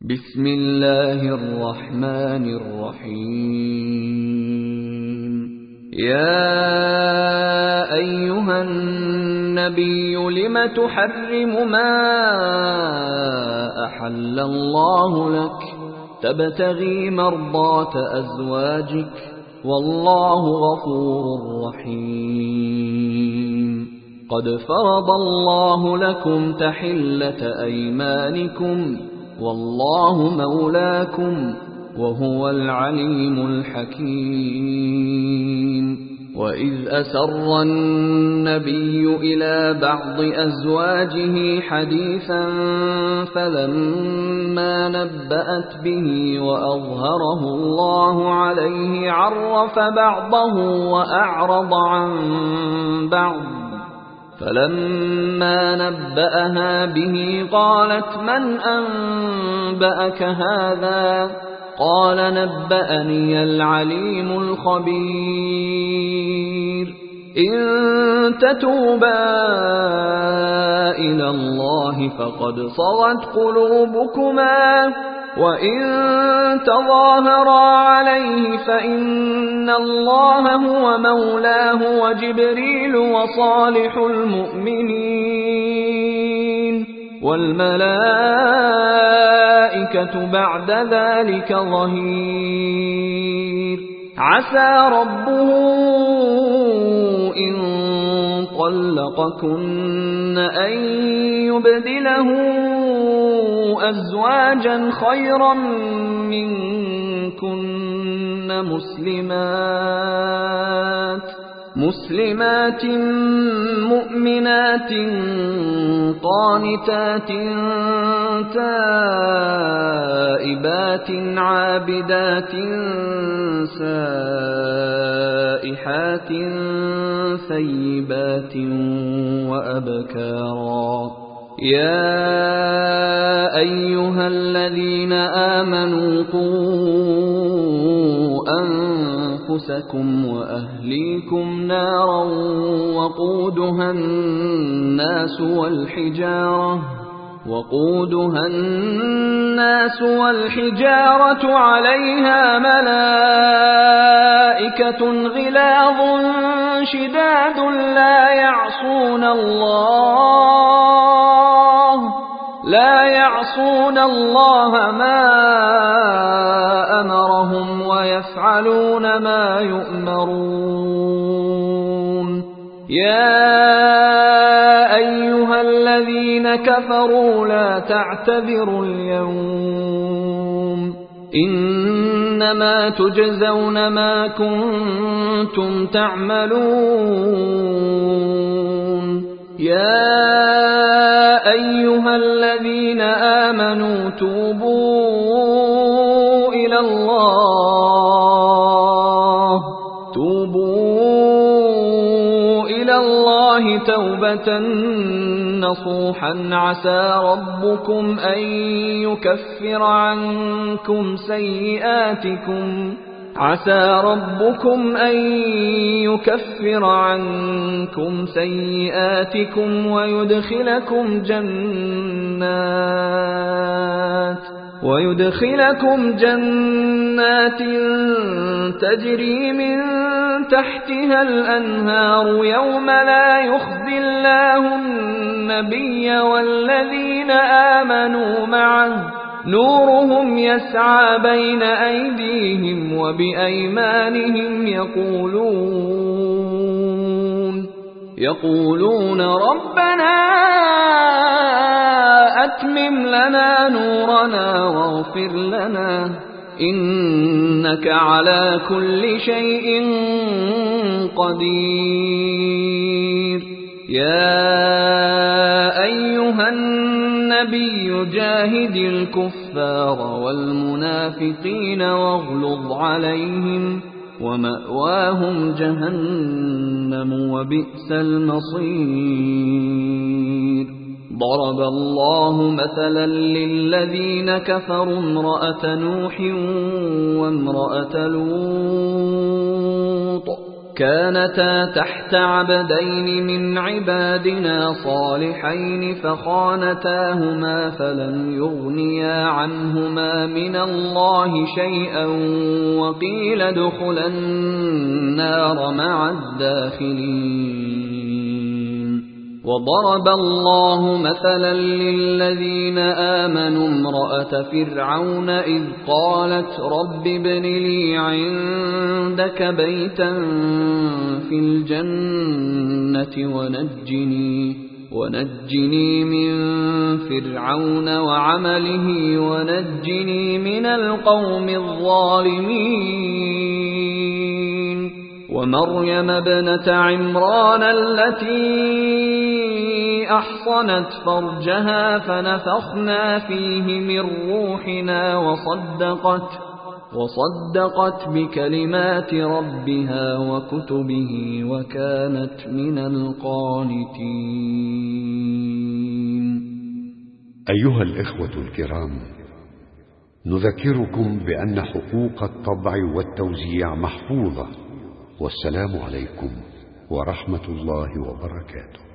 بسم الله الرحمن الرحيم. يا أيها النبي لم تحرم ما أحل الله لك تبتغي مرضات أزواجك والله غفور رحيم. قد فرض الله لكم تحلة أيمانكم والله مولاكم وهو العليم الحكيم. وإذ أسر النبي إلى بعض أزواجه حديثا فلما نبأت به وأظهره الله عليه عرف بعضه وأعرض عن بعض، فلما نبأها به قالت من أنبأك هذا؟ قال نبأني العليم الخبير. إن تتوبا إلى الله فقد صغت قلوبكما وإن تظاهرا عليه فإن الله هو مولاه وجبريل وصالح المؤمنين والملائكة بعد ذلك ظهير. عسى ربه إن طلقكن أن يبدله أزواجا خيرا منكن مسلمات مؤمنات قانتات تائبات عابدات سائحات ثيبات وأبكارا. يا أيها الذين آمنوا قوا أنفسكم وأهليكم نارا وقودها الناس والحجارة عليها ملائكة غلاظ شداد لا يعصون الله ما أمرهم ويفعلون ما يؤمرون. يا أيها الذين كفروا لا تعتذروا اليوم إنما تجزون ما كنتم تعملون. يا أيها الذين آمنوا توبوا إلى الله توبة نصوحا عسى ربكم أن يكفر عنكم سيئاتكم ويدخلكم جنات تجري من تحتها الأنهار يوم لا يخزي الله النبي والذين آمنوا معه نورهم يسعى بين أيديهم وبأيمانهم يقولون ربنا أتمم لنا نورنا واغفر لنا إنك على كل شيء قدير. يا أيها النبي جاهد الكفار والمنافقين واغلظ عليهم ومأواهم جهنم وبئس المصير. ضرب الله مثلا للذين كفروا امرأة نوح وامرأة لوط كانتا تحت عبدين من عبادنا صالحين فخانتاهما فلم يغنيا عنهما من الله شيئا وقيل ادخلا النار مع الداخلين. وضرب الله مثلا للذين آمنوا امرأة فرعون إذ قالت رب ابن لي عندك بيتا في الجنة ونجني من فرعون وعمله ونجني من القوم الظالمين. ومريم ابنة عمران التي أحصنت فرجها فنفخنا فيه من روحنا وصدقت بكلمات ربها وكتبه وكانت من القانتين. أيها الإخوة الكرام، نذكركم بأن حقوق الطبع والتوزيع محفوظة. والسلام عليكم ورحمة الله وبركاته.